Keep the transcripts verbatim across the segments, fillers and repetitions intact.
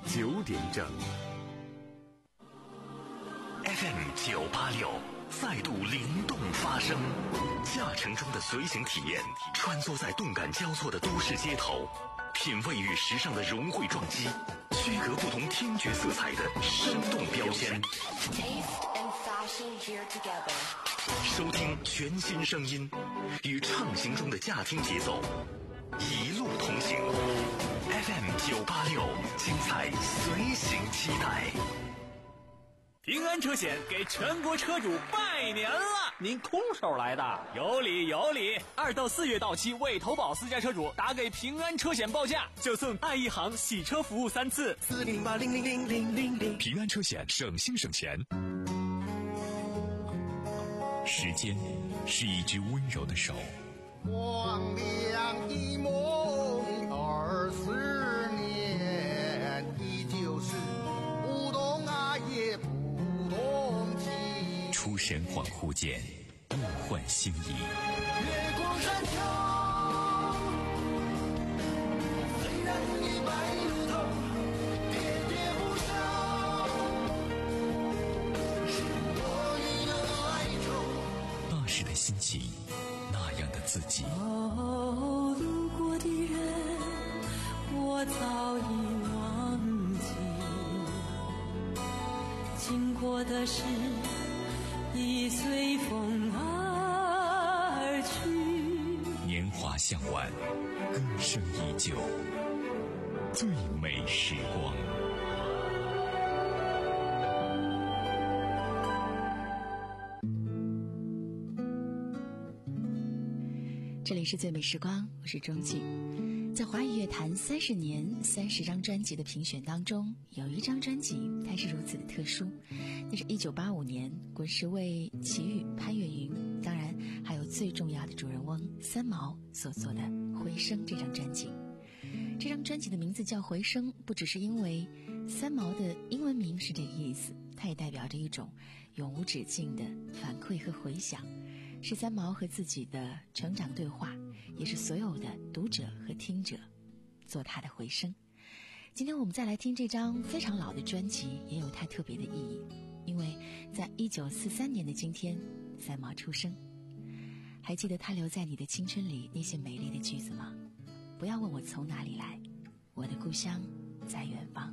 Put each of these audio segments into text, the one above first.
九点整。F M 九八六再度灵动发声，驾乘中的随行体验，穿梭在动感交错的都市街头，品味与时尚的融汇撞击，区隔不同听觉色彩的生动标签。收听全新声音，与畅行中的驾听节奏，一路同行。F M 九八六，精彩随行期待。 平安车险给全国车主拜年了！ 您空手来的？ 有理有理！二到四月到期未投保私家车主，打给平安车险报价，就送爱一行洗车服务三次。 四零八零零零零零零。 平安车险，省心省钱。时间是一只温柔的手， 光亮一梦二十年，依旧是不懂爱也不懂情。 出神恍惚间，物换星移。 月光山丘，虽然已白如头，喋喋不休，是我与你的哀愁。 那时的心情，那样的自己。 哦，路过的人，我早已忘记，经过的事已随风而去。 年华向晚，歌声依旧，最美时光。 这里是最美时光，我是钟静。在华语乐坛三十年三十张专辑的评选当中，有一张专辑它是如此的特殊，那是一九八五年滚石为齐豫、潘越云，当然还有最重要的主人翁三毛所做的《回声》这张专辑。这张专辑的名字叫《回声》，不只是因为三毛的英文名是这个意思，它也代表着一种永无止境的反馈和回响，是三毛和自己的成长对话，也是所有的读者和听者做他的回声。今天我们再来听这张非常老的专辑，也有它特别的意义，因为在一九四三年的今天，三毛出生。还记得他留在你的青春里那些美丽的句子吗？不要问我从哪里来，我的故乡在远方。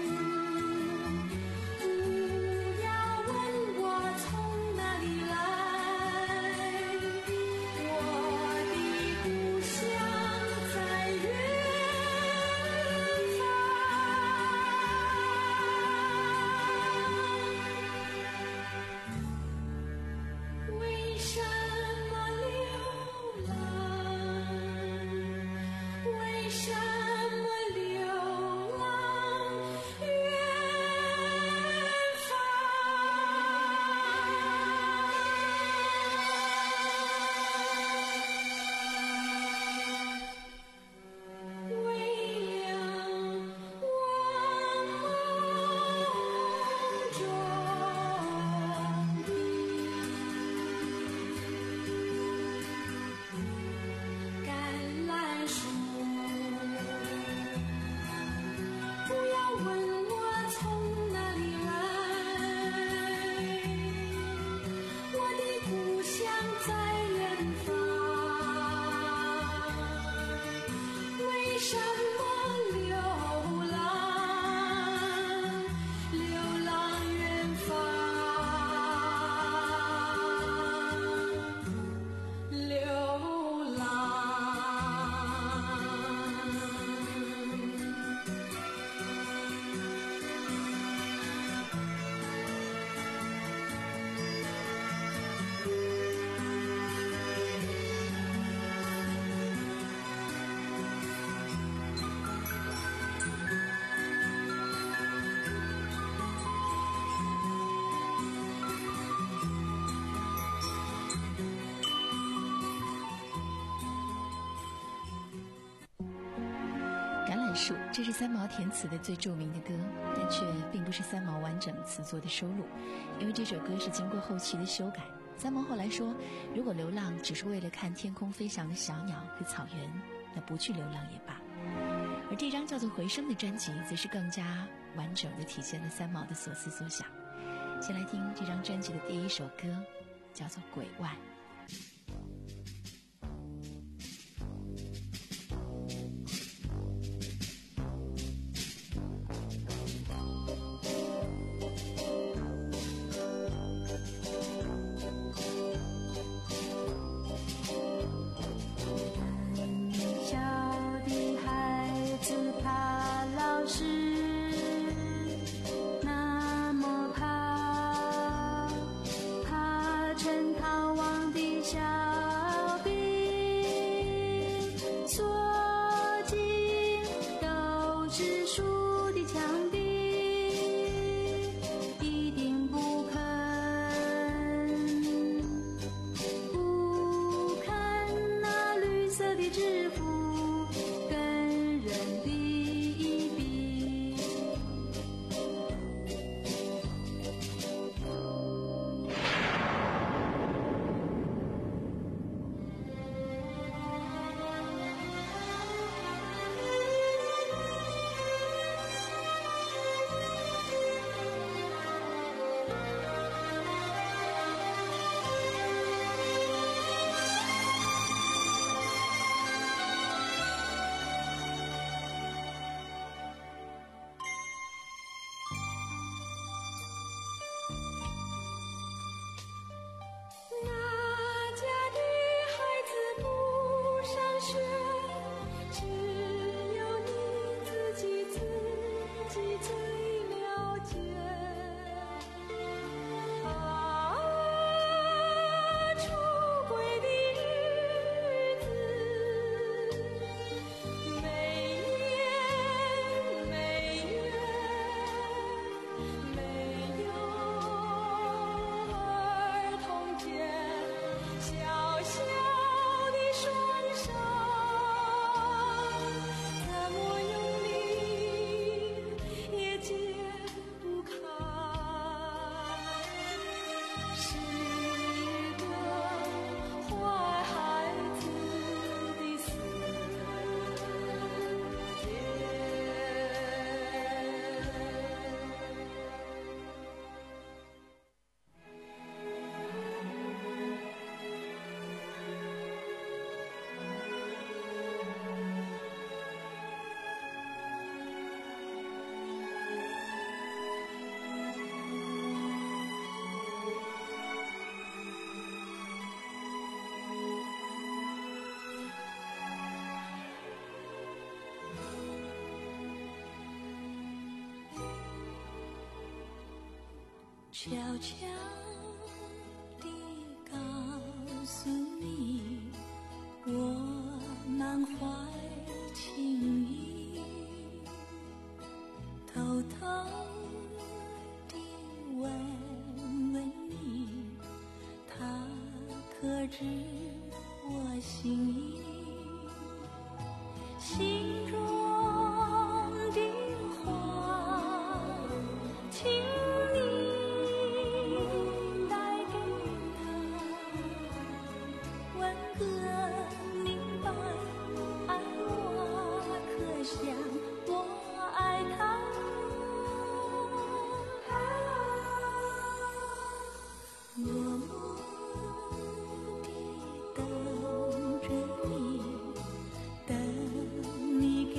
不要问我从哪里来。 什么流浪？流浪远方，流浪。 橄榄树，这是三毛填词的最著名的歌，但却并不是三毛完整词作的收录，因为这首歌是经过后期的修改。三毛后来说，如果流浪只是为了看天空飞翔的小鸟和草原，那不去流浪也罢。而这张叫做《回声》的专辑，则是更加完整地体现了三毛的所思所想。先来听这张专辑的第一首歌，叫做《鬼外》。 悄悄地告诉你，我满怀情意，偷偷地问问你，他可知我心意？心中的话，请你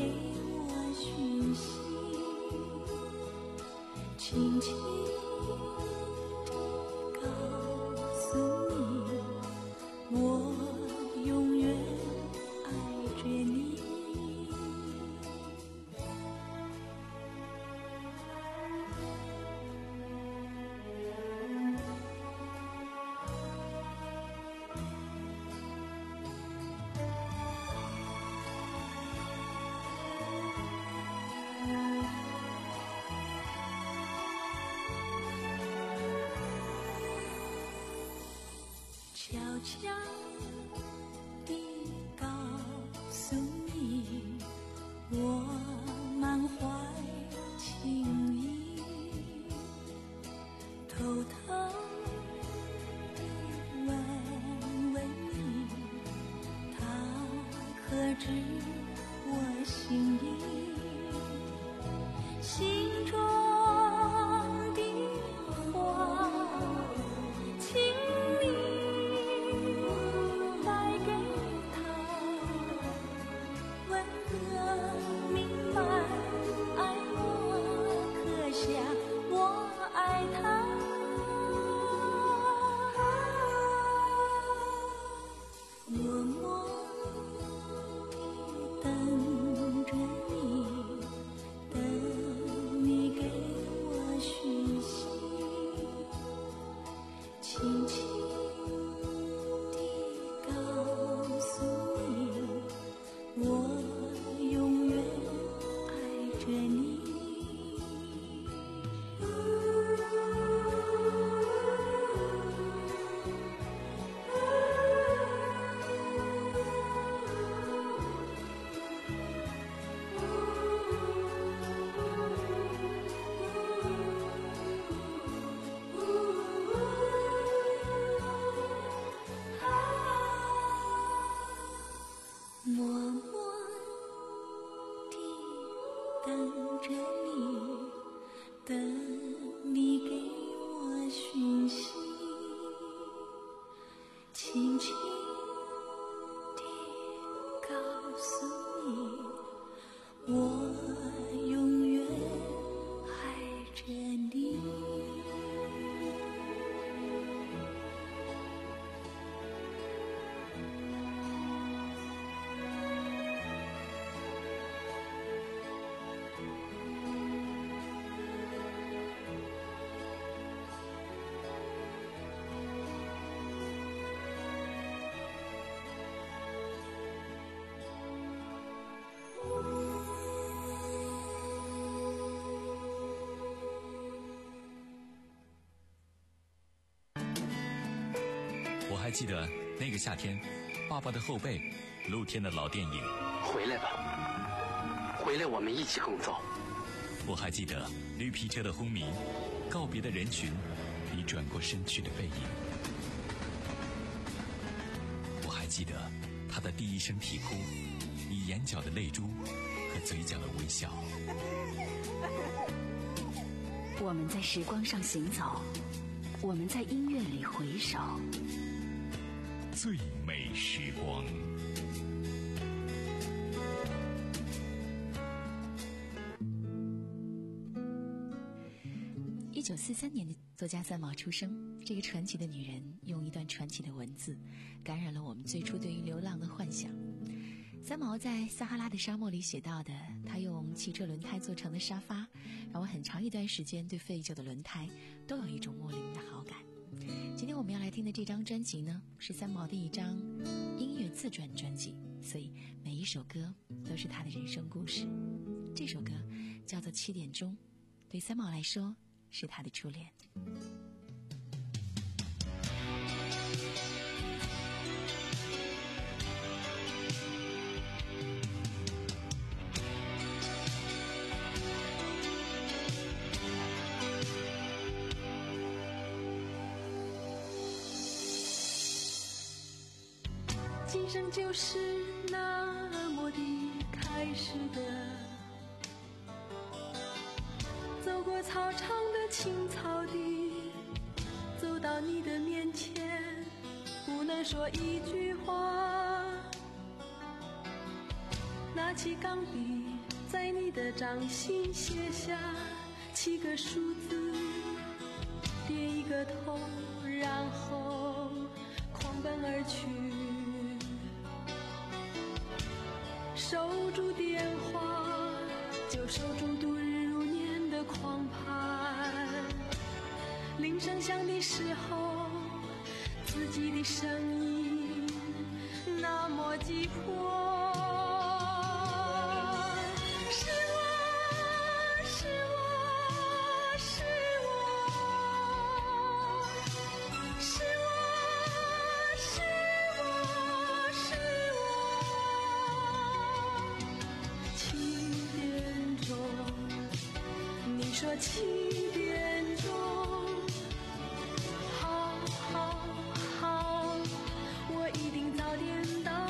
强地告诉你，我满怀情意，偷偷地问问你，他可知我心意？心中的话，请你带给他，问个明白，爱我可想我爱他。默默地等着你，等你给我讯息，轻轻地告诉你，我永远爱着你。默默地等着你，等你给我讯息，轻轻地告诉你，我永远爱着你。 我还记得那个夏天，爸爸的后背，露天的老电影。 回来吧，回来我们一起共奏。 我还记得绿皮车的轰鸣，告别的人群，你转过身去的背影。我还记得他的第一声啼哭，你眼角的泪珠和嘴角的微笑。 我们在时光上行走，我们在音乐里回首， 最美时光。 一九四三年的作家三毛出生，这个传奇的女人用一段传奇的文字感染了我们最初对于流浪的幻想。三毛在撒哈拉的沙漠里写到的，她用汽车轮胎做成的沙发，让我很长一段时间对废旧的轮胎都有一种莫名的好感。今天我们要来听的这张专辑呢，是三毛的一张音乐自传专辑，所以每一首歌都是她的人生故事。这首歌叫做《七点钟》，对三毛来说是她的初恋。 今生就是那么的开始的，走过操场的青草地，走到你的面前，不能说一句话，拿起钢笔在你的掌心写下七个数字，点一个头，然后狂奔而去，守住电话，就守住度日如年的狂攀。铃声响的时候，自己的声音那么急迫。是我，是我，是我，是我，是说七点钟，好好好，我一定早点到。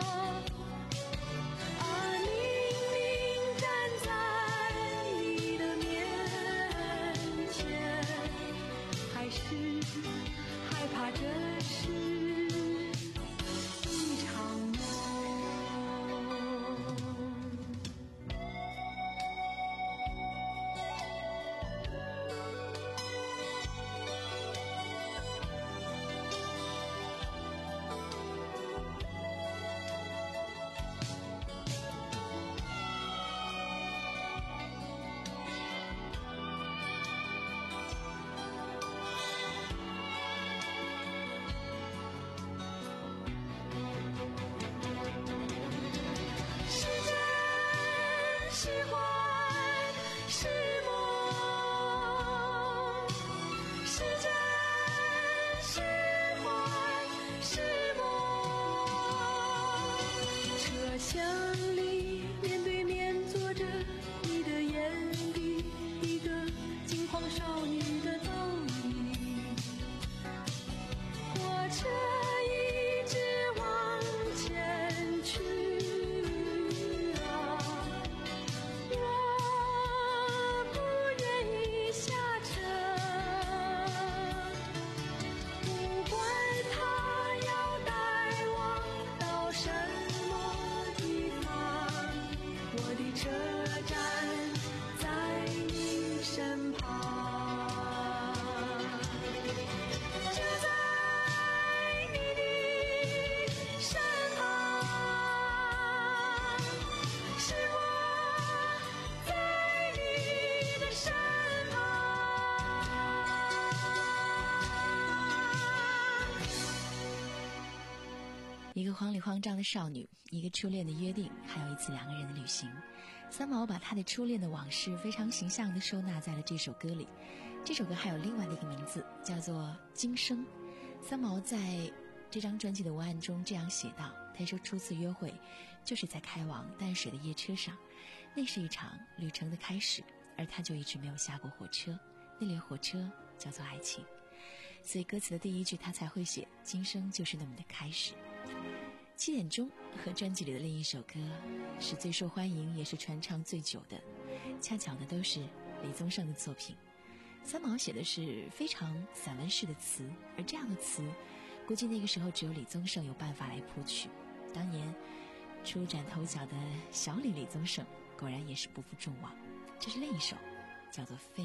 啊，明明站在你的面前，还是害怕这是一场梦。 一个慌里慌张的少女，一个初恋的约定，还有一次两个人的旅行。三毛把他的初恋的往事非常形象地收纳在了这首歌里。这首歌还有另外的一个名字，叫做《今生》。三毛在这张专辑的文案中这样写道，他说初次约会就是在开往淡水的夜车上，那是一场旅程的开始，而他就一直没有下过火车，那列火车叫做爱情。所以歌词的第一句他才会写今生就是那么的开始。七点钟和专辑里的另一首歌是最受欢迎也是传唱最久的，恰巧的都是李宗盛的作品。三毛写的是非常散文式的词，而这样的词估计那个时候只有李宗盛有办法来谱曲。当年初展头角的小李李宗盛果然也是不负众望。这是另一首叫做飞。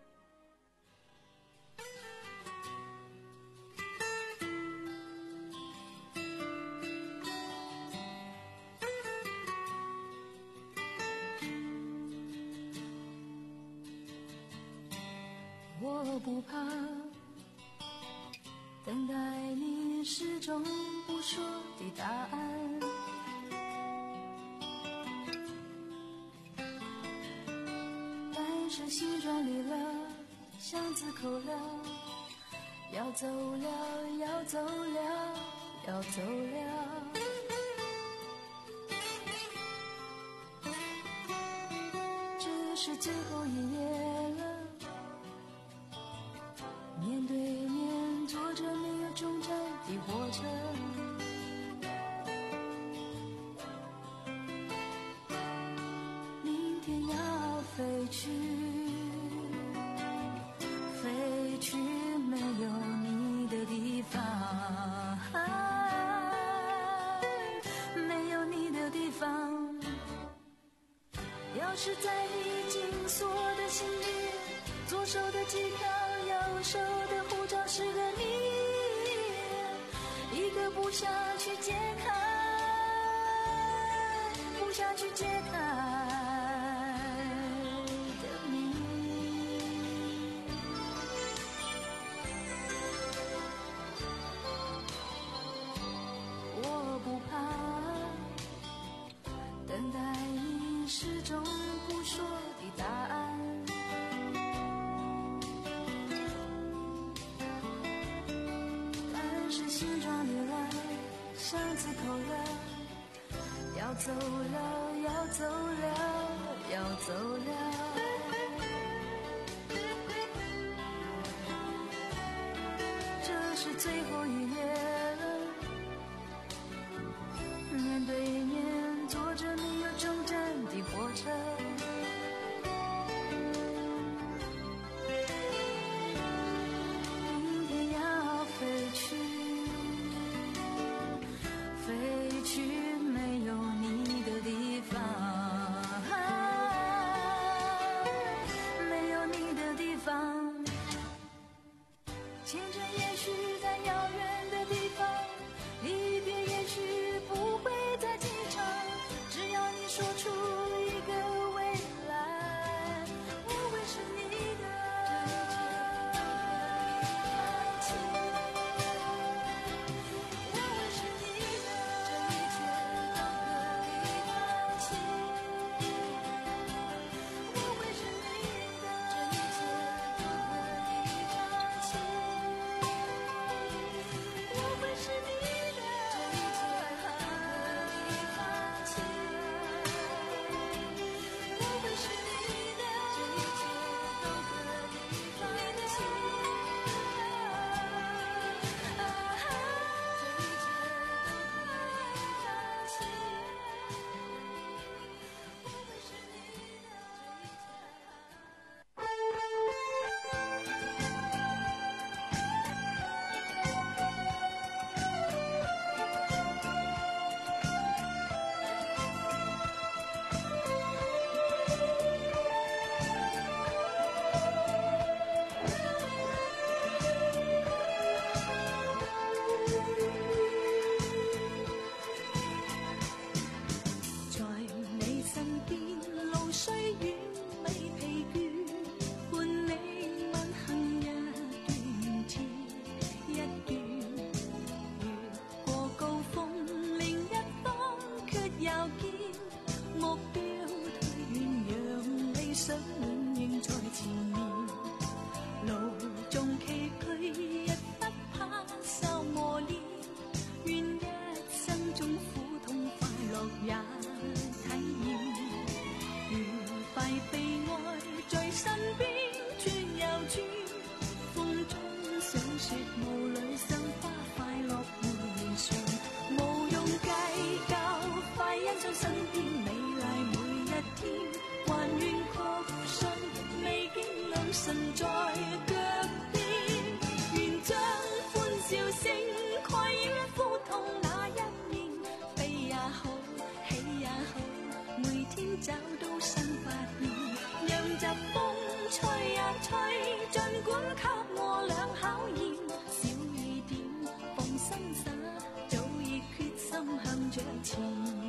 我不怕等待你始终不说的答案，但是心装离了，巷子口了，要走了，要走了，要走了。这是最后一夜了，面对面坐着没有终站的火车，明天要飞去，飞去没有你的地方，没有你的地方。钥匙在你紧锁的心里，左手的机票，右手的护照是个你，一个不想去解开，不想去解开的谜。我不怕等待你始终不说的答案，心装离了，巷子口了，要走了，要走了，要走了。 最后一页了，面对面坐着没有终站的火车，明天要飞去，飞去没有你的地方，没有你的地方。前程也许在遥远的地方，离别也许不会再机场，只要你说出一个未来，我会是你的情，我会是你的这一切都可以放弃，我会是你的这一切都可以放弃，我会是你的这一切都可以放弃，我会是你的这一切都可以放弃，啊哈，这一切都可以放弃，我会是你的在你身邊，路雖遠未疲倦，伴你吻行一段接一段，越過高峰，另一方卻又見目標推遠，讓理想永遠在前面，路縱崎嶇，亦不怕受磨練，願一生中苦痛快樂也體驗，愉快被愛在身邊轉又轉，風中想說霧裏賞花快樂回旋，無用計較，快欣賞身邊美麗每一天，還願確信未經兩神在腳邊，願將歡笑聲蓋掩苦痛那一面，飛也好，起也好，每天找到新發現，讓疾風吹呀吹，儘管給我倆考驗，小雨點放心灑，早已決心向着前。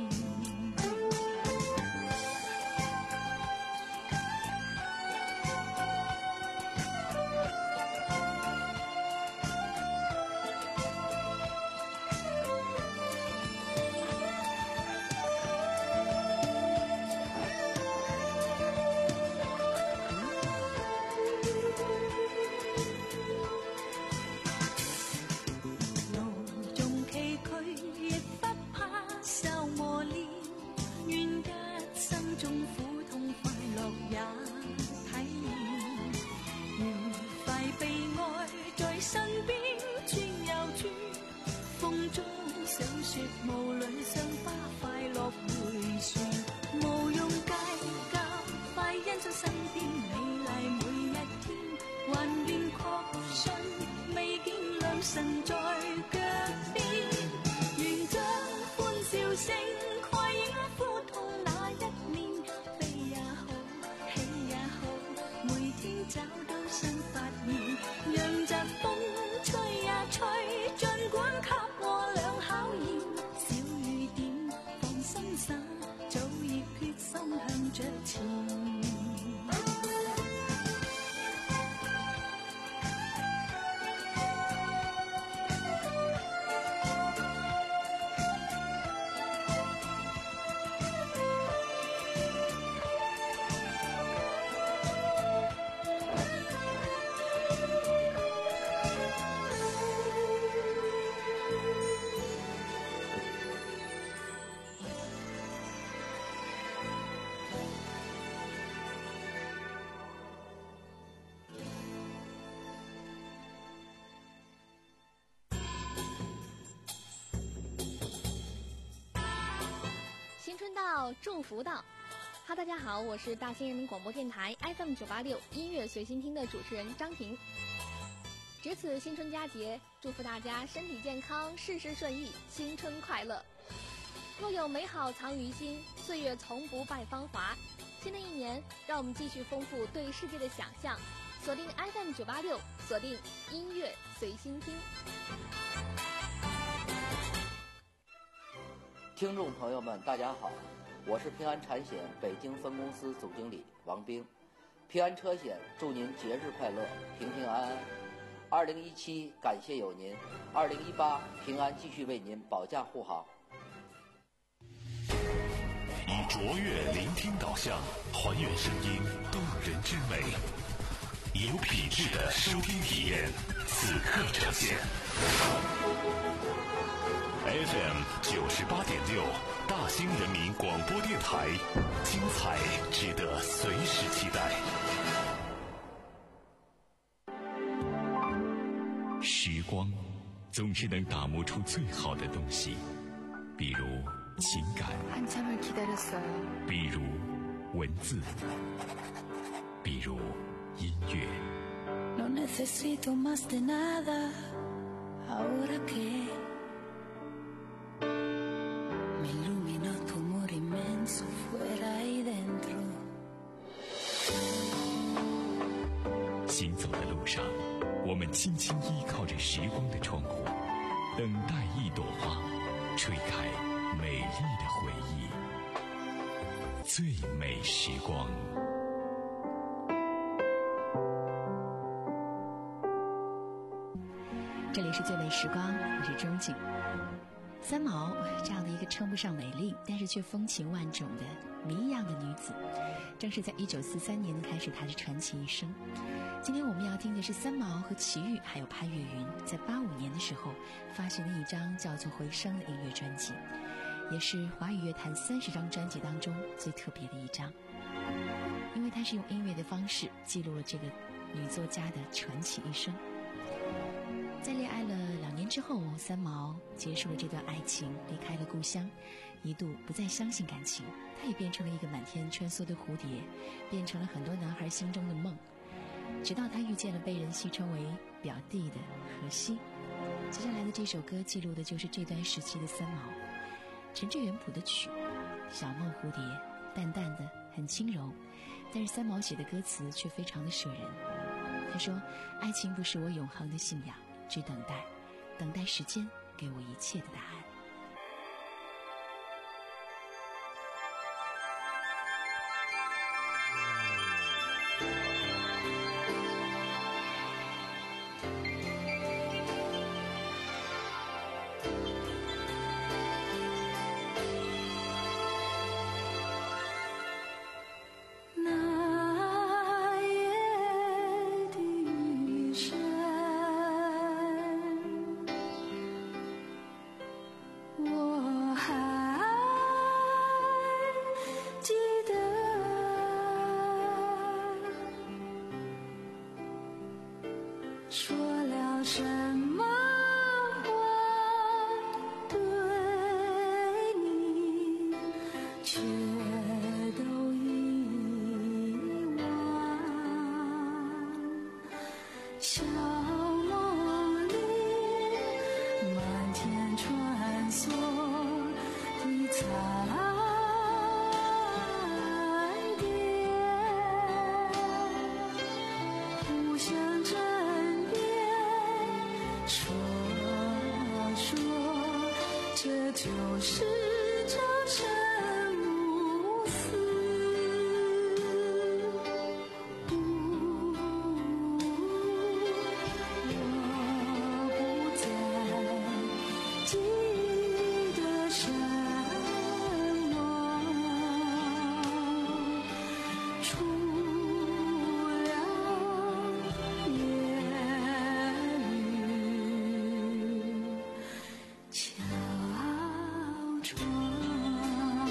愿到，祝福到。哈，大家好，我是大兴人民广播电台 F M 九八六音乐随心听的主持人张婷。值此新春佳节，祝福大家身体健康，事事顺意，新春快乐。若有美好藏于心，岁月从不败芳华。新的一年，让我们继续丰富对世界的想象。锁定 F M 九八六，锁定音乐随心听。 听众朋友们，大家好，我是平安产险北京分公司总经理王兵。平安车险祝您节日快乐，平平安安。二零一七感谢有您，二零一八平安继续为您保驾护航。 以卓越聆听导向，还原声音动人之美，有品质的收听体验，此刻呈现。F M 九十八点六，大兴人民广播电台，精彩值得随时期待。 时光总是能打磨出最好的东西，比如情感，比如文字，比如音乐。 No necesito más de nada ahora que me iluminó tu amor inmenso fuera y dentro。 行走的路上，我们轻轻依靠着时光的窗户，等待一朵花吹开美丽的回忆。最美时光。 这里是最美时光，我是钟景。三毛这样的一个称不上美丽，但是却风情万种的谜一样的女子，正是在一九四三年开始她的传奇一生。今天我们要听的是三毛和齐豫还有潘越云在八五年的时候发行的一张叫做《回声》的音乐专辑，也是华语乐坛三十张专辑当中最特别的一张，因为它是用音乐的方式记录了这个女作家的传奇一生。在恋爱了两年之后，三毛结束了这段爱情，离开了故乡，一度不再相信感情，她也变成了一个满天穿梭的蝴蝶，变成了很多男孩心中的梦。直到她遇见了被人戏称为表弟的荷西。接下来的这首歌记录的就是这段时期的三毛。陈志远谱的曲《小梦蝴蝶》，淡淡的很轻柔，但是三毛写的歌词却非常的摄人。他说，爱情不是我永恒的信仰，只等待等待时间给我一切的答案。 桥窗。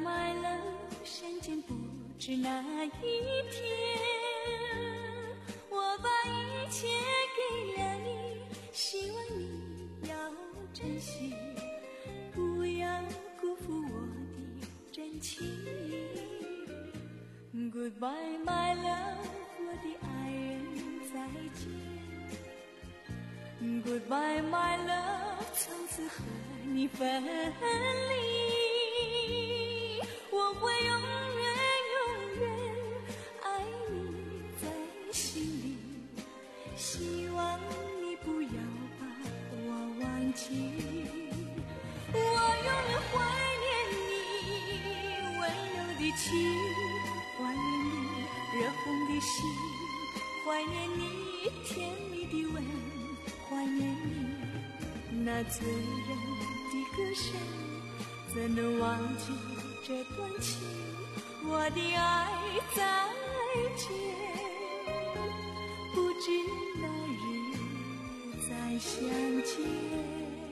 my love， 山间不知哪一天，我把一切给了你，希望你要珍惜，不要辜负我的真情。Goodbye my love， 我的爱人再见。Goodbye my love， 从此和你分离，我会永远永远爱你在心里，希望你不要把我忘记，我永远怀念你温柔的情，怀念你热红的心，怀念你甜蜜的吻，怀念你那醉人的歌声，怎能忘记这段情？我的爱再见，不知哪日再相见。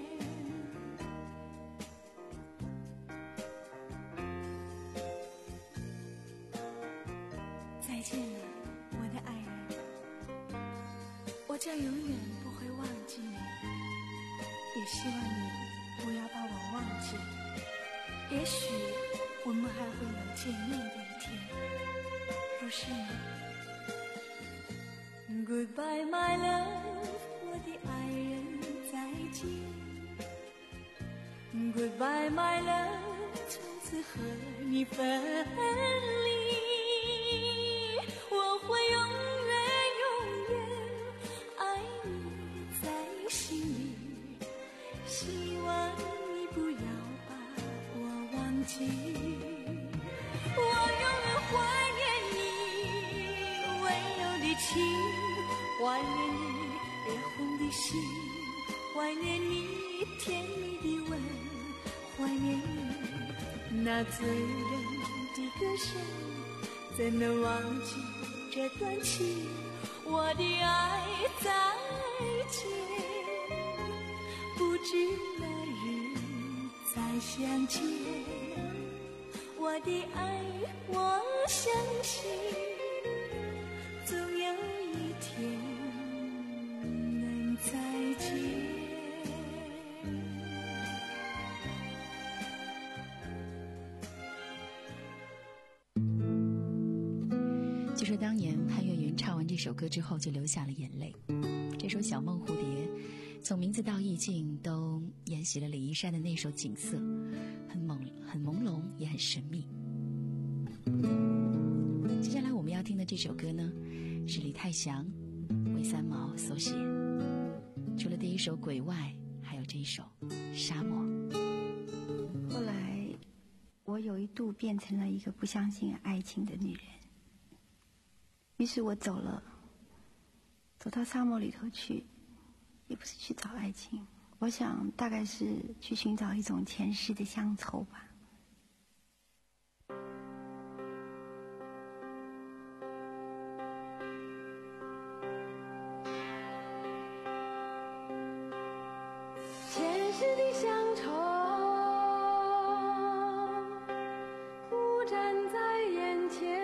再见了，我的爱人，我将永远不会忘记你，也希望你不要把我忘记。也许我们还会有见面的一天，不是吗？ Goodbye my love， 我的爱人再见。Goodbye my love， 从此和你分离，我会永远永远爱你在心里，希望你不要把我忘记，我永远怀念你温柔的情，怀念你热红的心，怀念你甜蜜的吻，怀念你那醉人的歌声，怎能忘记这段情？我的爱再见，不知哪日再相见。我的爱，我相信总有一天能再见。 据说当年潘越云唱完这首歌之后就流下了眼泪。这首《小梦蝴蝶》从名字到意境都沿袭了李一山的那首景色，很朦很朦胧也很神秘。接下来我们要听的这首歌呢，是李泰祥为三毛所写，除了第一首《鬼外》，还有这一首《沙漠》。 后来我有一度变成了一个不相信爱情的女人，于是我走了，走到沙漠里头去，也不是去找爱情，我想大概是去寻找一种前世的乡愁吧。 前世的乡愁浮展在眼前，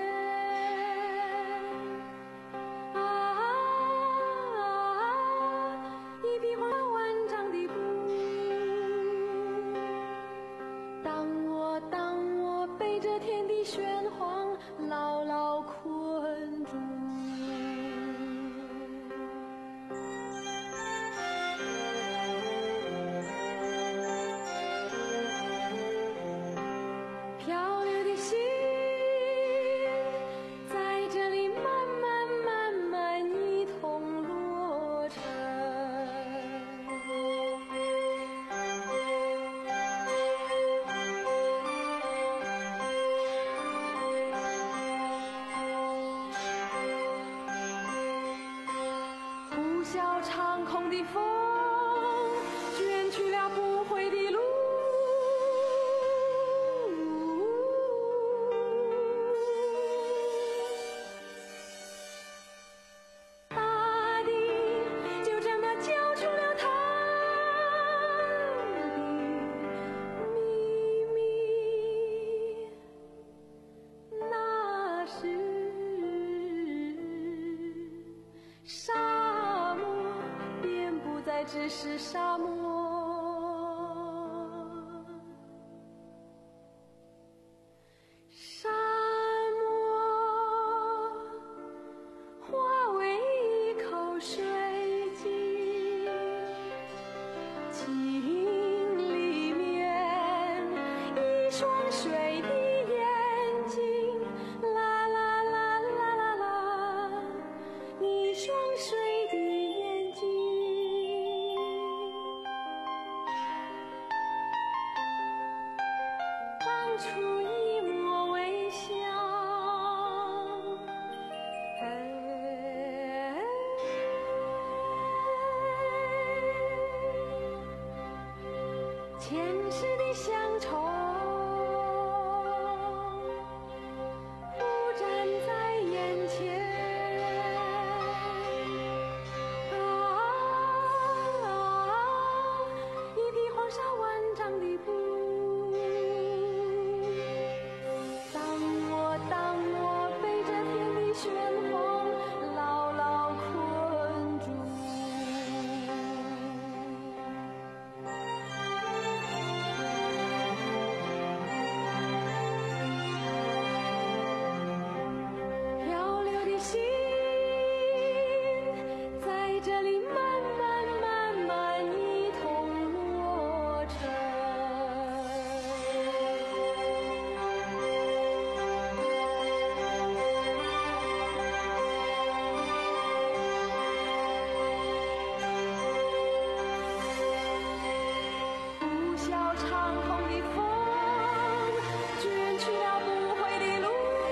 牢牢困住，漂流的心在这里慢慢慢慢一同落成。小长空的风卷去了不回的路，大地就这么交出了它的秘密。 再只是沙漠，沙漠化为一口水井，井里面一双水的眼睛，啦啦啦啦啦啦，一双水的眼睛。放出一抹微笑，哎，前世的乡愁浮展在眼前，啊，一匹黄沙万丈的布。当我当我被这天地旋风牢牢困住，漂流的心在这里慢慢慢慢一同落成。呼啸长空的风，卷去了不回的路。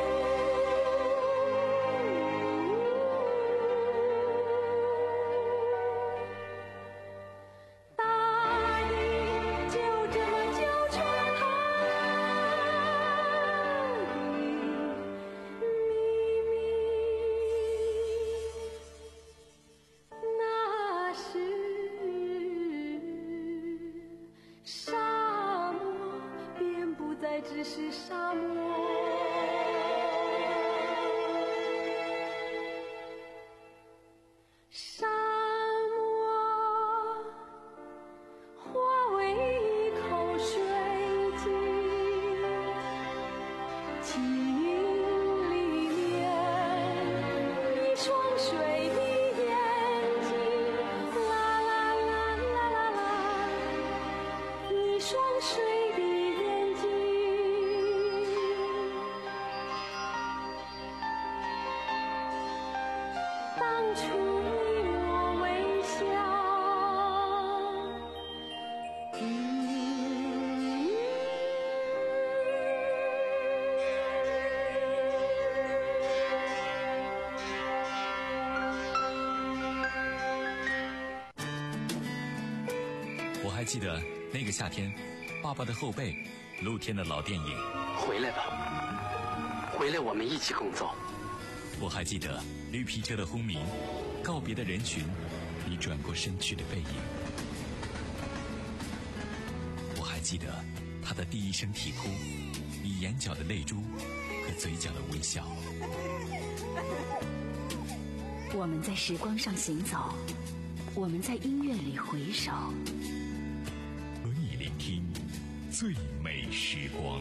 大地就这么交出它的秘密，那是沙漠，便不再只是沙漠。沙漠化为一口水井，井里面一双水的眼睛，啦啦啦啦啦啦，一双水的眼睛。当初一抹微笑，嗯， 我还记得那个夏天，爸爸的后背，露天的老电影。 回来吧，回来，我们一起共奏。 我还记得绿皮车的轰鸣，告别的人群，你转过身去的背影。我还记得他的第一声啼哭，你眼角的泪珠和嘴角的微笑。 我们在时光上行走，我们在音乐里回首， 和你聆听最美时光。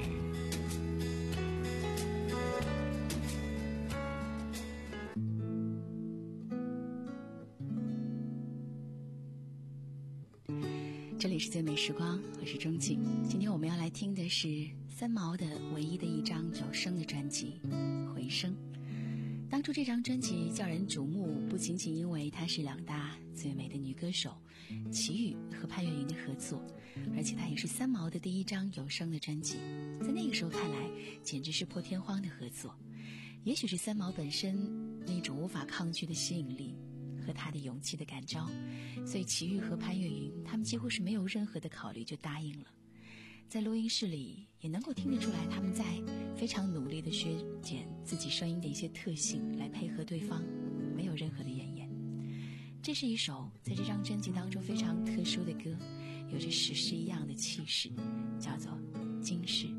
这里是最美时光，我是钟静。今天我们要来听的是三毛的唯一的一张有声的专辑《回声》。当初这张专辑叫人瞩目，不仅仅因为它是两大最美的女歌手齐豫和潘越云的合作，而且它也是三毛的第一张有声的专辑。在那个时候看来，简直是破天荒的合作。也许是三毛本身那种无法抗拒的吸引力和他的勇气的感召，所以齐豫和潘越云他们几乎是没有任何的考虑就答应了。在录音室里也能够听得出来，他们在非常努力地削减自己声音的一些特性来配合对方，没有任何的掩掩。这是一首在这张专辑当中非常特殊的歌，有着史诗一样的气势，叫做《今世》。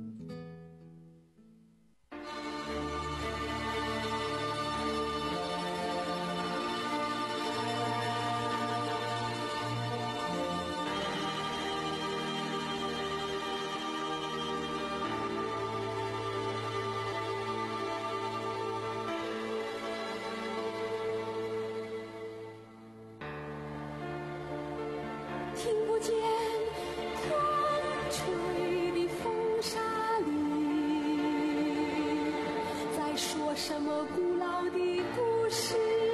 见狂吹的风沙里，在说什么古老的故事。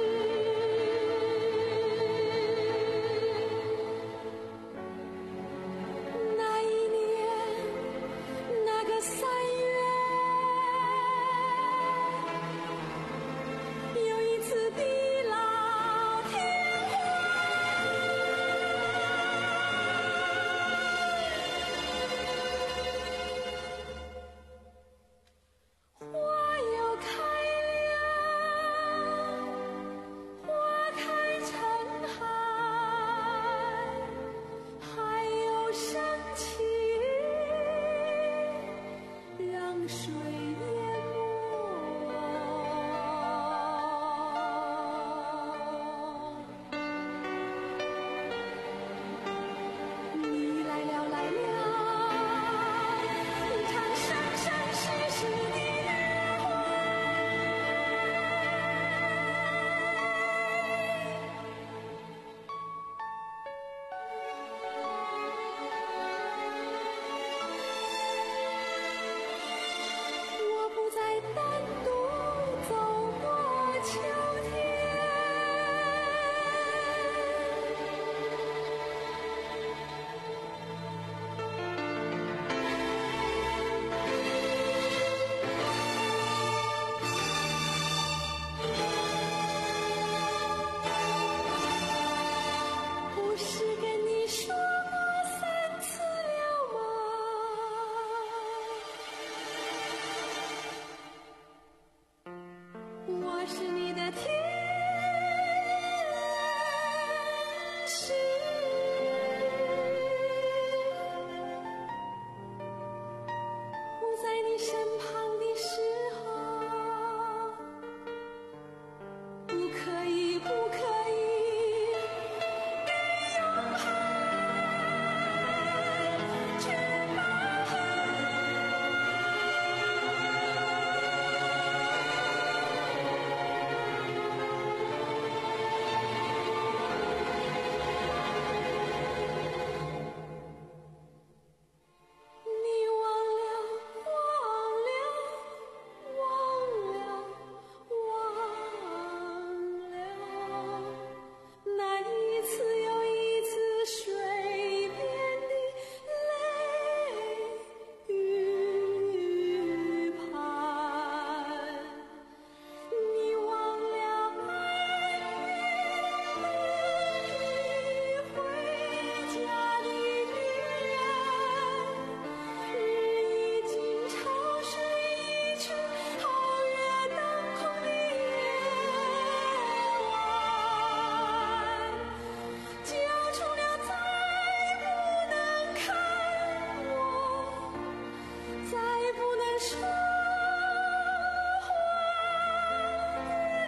那一年那个三月，有一次地老天荒，花又开了，花开成海，海又升起，让水淹没。你来了来了，一场生生世世的约会。我不再单独走过秋天。不是跟你说过三次了吗？我是你的天使，我在你身旁的时候，不可以，不可以给永恒去包你忘了，忘了，忘了，忘了，那一次又一次水边的泪雨盘，你忘了爱你回家的旅人，日已经潮水已去，皓月当空的夜晚，交出了再不能看我，再不能说话的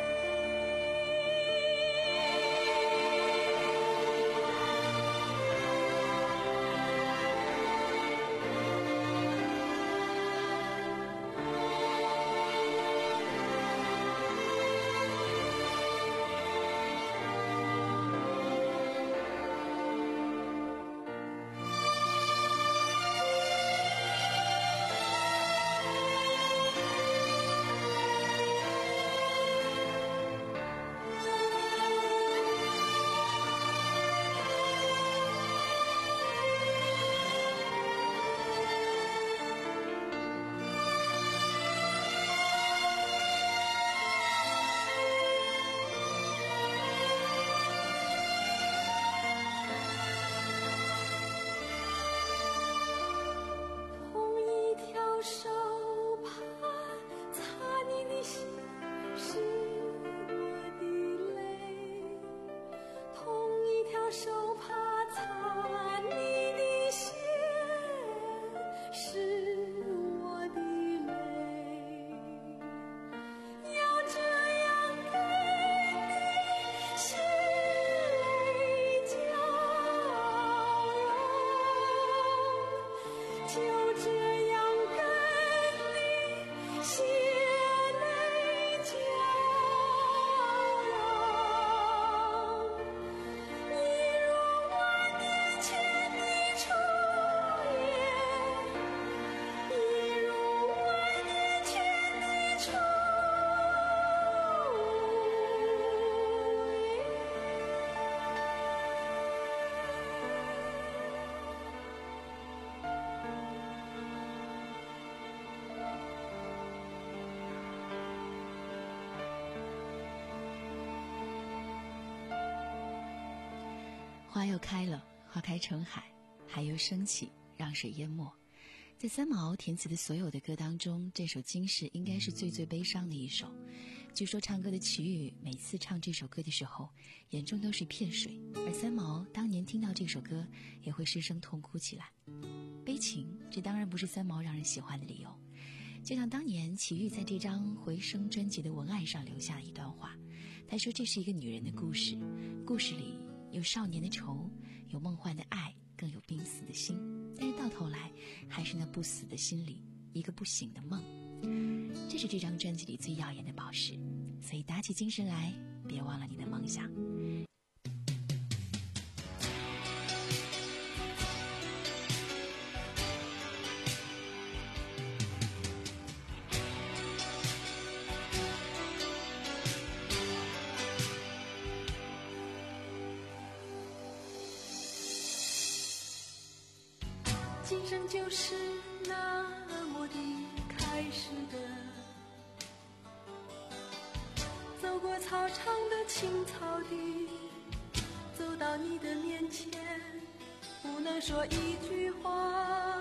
同一条手帕擦你的心，是我的泪；同一条手帕擦你的血，是我的泪。要这样给你血泪交融，就这样跟你血泪交融。你若花又开了，花开成海，海又升起，让水淹没。在三毛填词的所有的歌当中，这首《今世》应该是最最悲伤的一首。据说唱歌的齐豫每次唱这首歌的时候，眼中都是片水，而三毛当年听到这首歌也会失声痛哭起来。悲情，这当然不是三毛让人喜欢的理由。就像当年齐豫在这张《回声》专辑的文案上留下了一段话，他说这是一个女人的故事，故事里有少年的愁，有梦幻的爱，更有濒死的心，但是到头来还是那不死的心里一个不醒的梦。这是这张专辑里最耀眼的宝石，所以打起精神来，别忘了你的梦想。 今生就是那么的开始的，走过操场的青草地，走到你的面前，不能说一句话，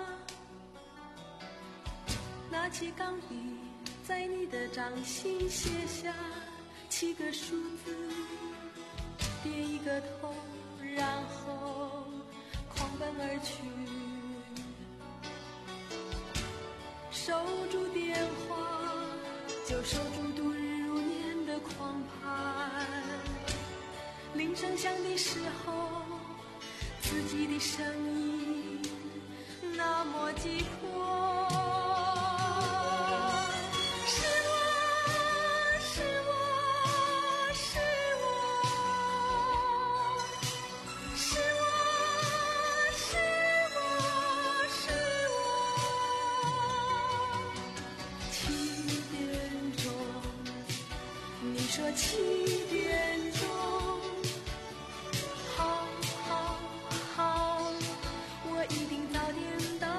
拿起钢笔，在你的掌心写下七个数字，点一个头，然后狂奔而去。守住电话，就守住度日如年的狂盼。铃声响的时候，自己的声音那么急迫。是我，是我，是我，是我，是我，是我。七点钟，你说七点钟，好，好，好，我一定早点到。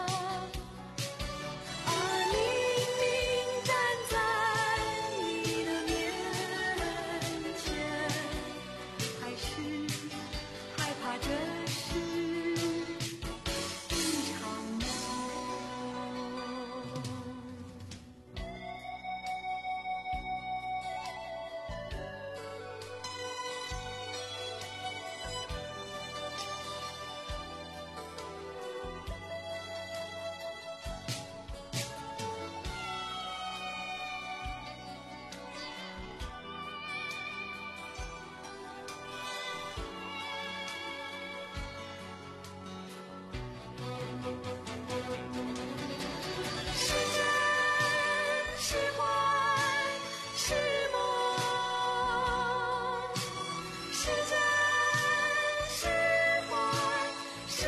而明明站在你的面前，还是害怕这是一场梦。是真是坏是梦，是真是坏是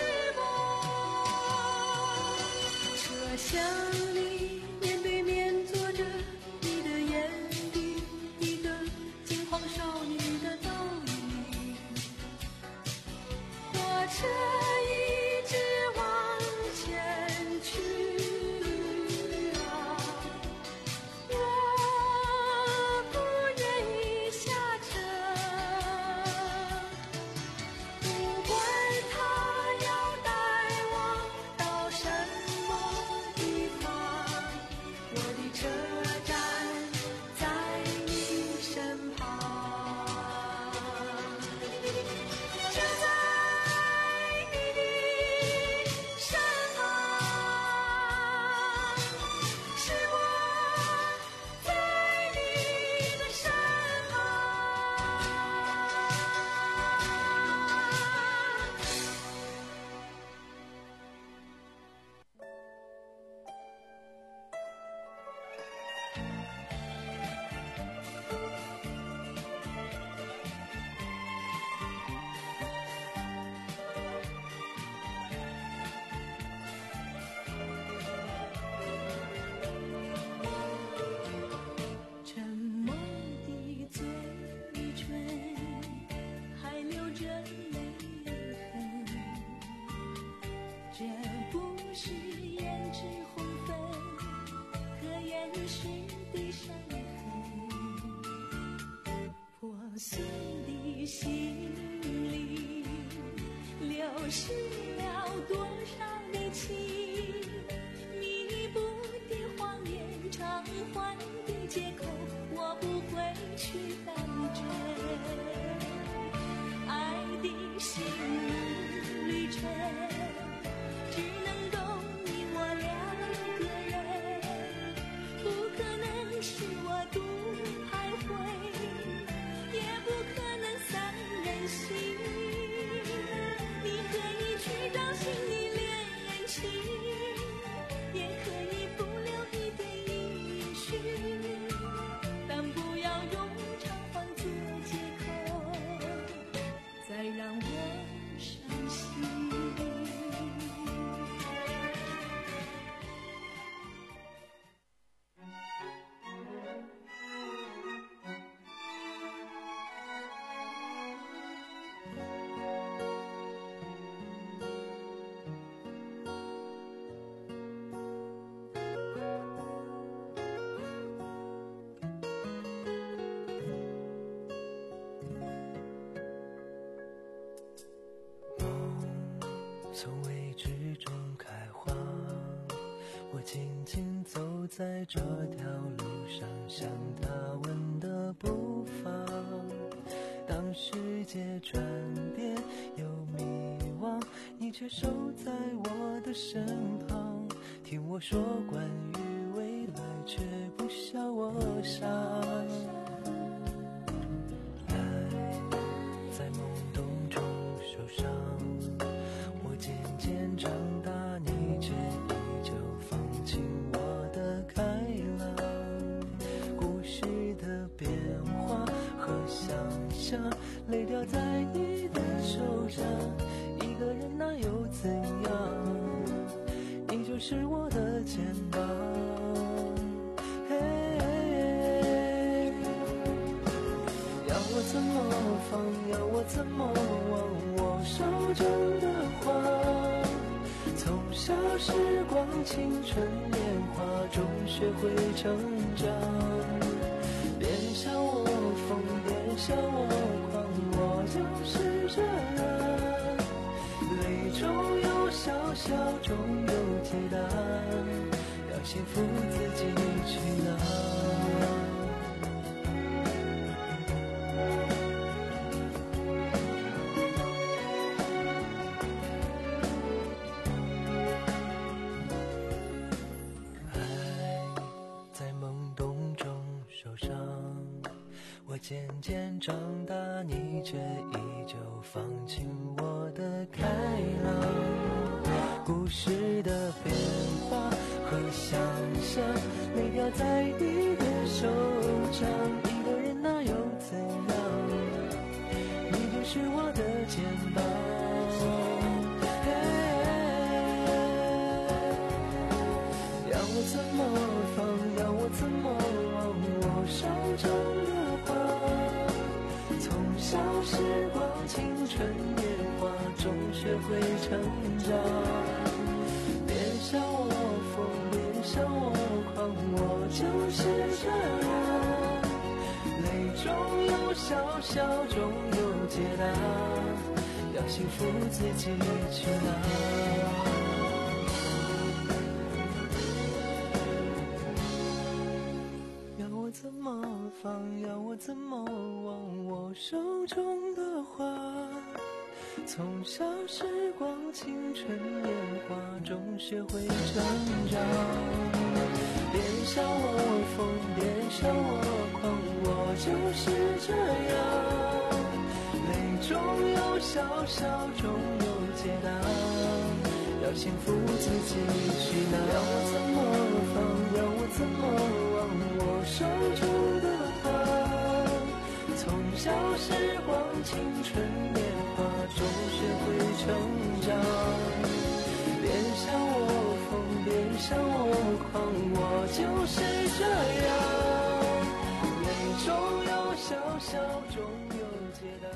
梦。车厢里面对面坐着你的眼底，一个惊慌少女的倒影，火车一直往前去。地方。 流失了多少的情，弥补的谎言，偿还的借口，我不会去反正。爱的心路旅程，只能够你我两个人，不可能是我独徘徊，也不可能三人行。你可以去找新的恋情，也可以不留一点音讯，但不要用偿还做借口，再让我伤心。 从未知中开花，我静静走在这条路上，像他吻的步伐。当世界转变又迷惘，你却守在我的身旁，听我说关于未来，却不笑我傻。在梦动中受伤，渐渐长大，你却依旧放晴我的开朗。故事的变化和想象，泪掉在你的手上。一个人那又怎样？你就是我的肩膀。嘿，要我怎么放？要我怎么忘？我手中的花，从小时光青春年华中学会成长。别笑我疯，别笑我狂，我就是这样。泪中有笑，笑中有解答，要幸福自己去拿。渐渐长大，你却依旧放晴我的开朗。故事的变化和想象，泪掉在你的手掌。一个人那又怎样？你就是我的肩膀。要我怎么放？要我怎么忘？我手中的花，从小时光青春年华中学会成长。别笑我疯，别笑我狂，我就是这样。泪中有笑，笑中有解答，要幸福自己去拿。怎么放？要我怎么忘？我手中的花，从小时光青春年华中学会成长。别笑我疯，别笑我狂，我就是这样。泪中有笑，笑中有解答，要幸福自己去拿。要我怎么放？要我怎么忘？我手中的花，从小时光青春年华中学会成长。别笑我疯，别笑我狂，我就是这样。泪中有笑，笑中有解答。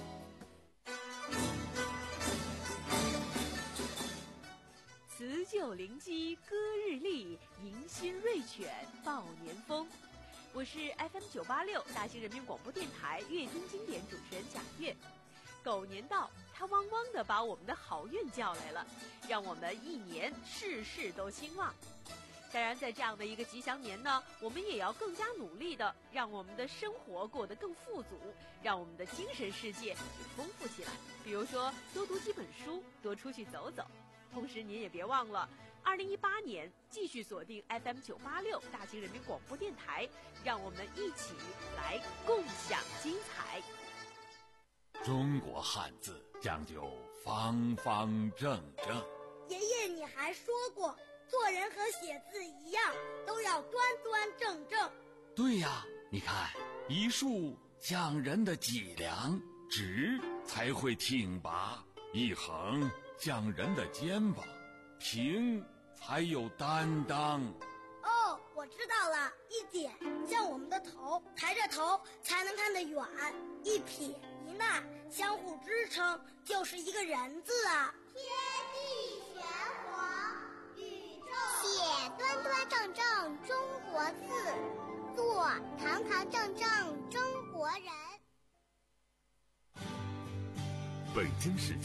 辞旧临机歌日丽，迎新瑞犬报年风。我是 F M 九八六大兴人民广播电台乐听经典主持人贾月。狗年到， 它汪汪地把我们的好运叫来了，让我们一年事事都兴旺。当然，在这样的一个吉祥年呢，我们也要更加努力的让我们的生活过得更富足，让我们的精神世界也丰富起来。比如说，多读几本书，多出去走走。同时，您也别忘了，二零一八年继续锁定 F M 九八六大庆人民广播电台，让我们一起来共享精彩。 中国汉字讲究方方正正。 爷爷，你还说过，做人和写字一样，都要端端正正。 对呀，你看，一竖像人的脊梁，直才会挺拔；一横像人的肩膀，平才有担当。 哦，我知道了，一点像我们的头，抬着头才能看得远；一撇一捺相互支撑，就是一个人字啊。 天地玄黄，宇宙写端端正正中国字，做堂堂正正中国人。 北京市